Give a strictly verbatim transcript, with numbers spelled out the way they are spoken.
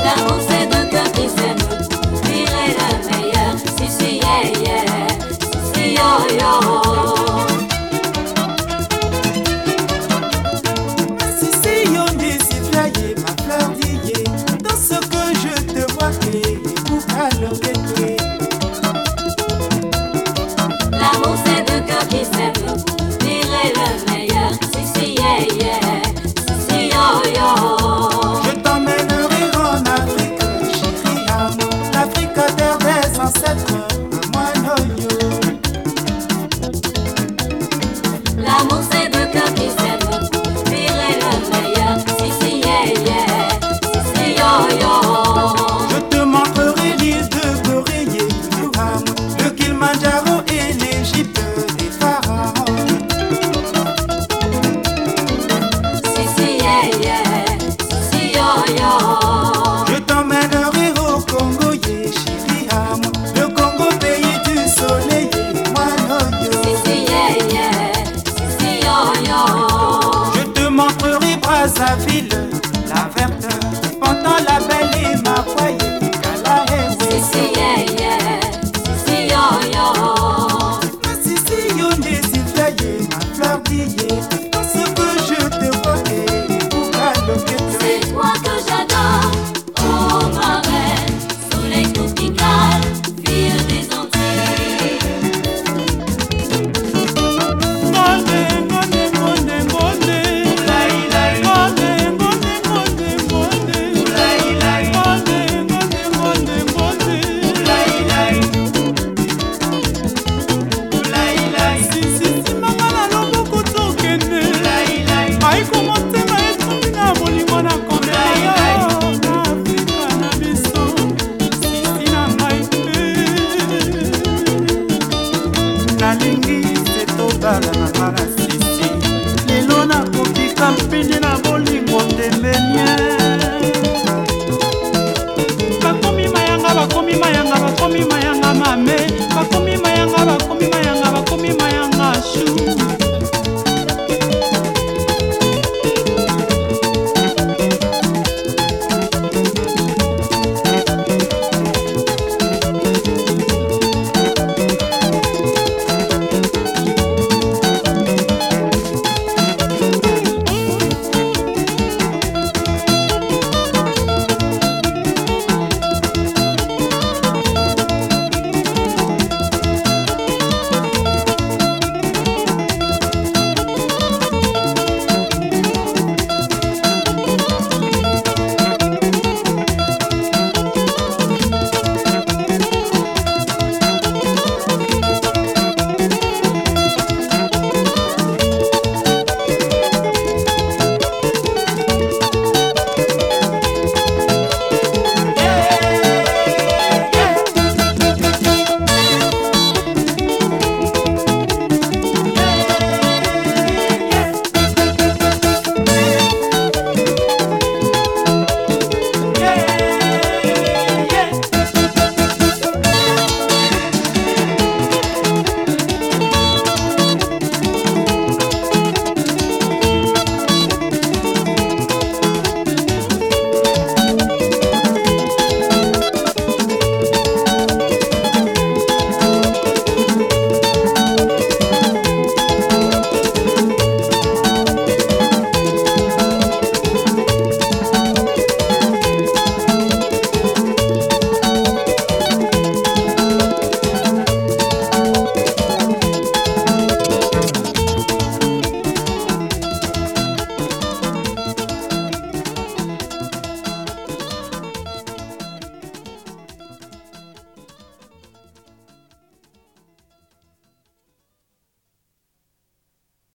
L'amour c'est deux cœurs qui s'aiment pour virer le meilleur. Si si yeah yeah, si si yo yo. Si si yo ndi si flyé ma fleur d'hier. Dans ce que je te vois créer pour calomnier. L'amour c'est deux cœurs qui s'aiment pour virer le meilleur. Si si yeah yeah, si si yo yo. Je t'emmènerai en Afrique, chérie amour. L'Afrique terre des ancêtres, à moi noyo. L'amour c'est deux cœurs qui s'aiment pour virer le meilleur. Si si yeah yeah, si si yo yo. Je te montrerai l'île de Gorée, amour. Le Kilimandjaro et l'Égypte des pharaons. Si si yeah yeah, si si yo yo. Je t'emmènerai au Congo, yeah, chérie amour. Le Congo, pays du soleil, moi noyo. Si si yeah yeah, si si yo yo. Je te montrerai Brazzaville, la verte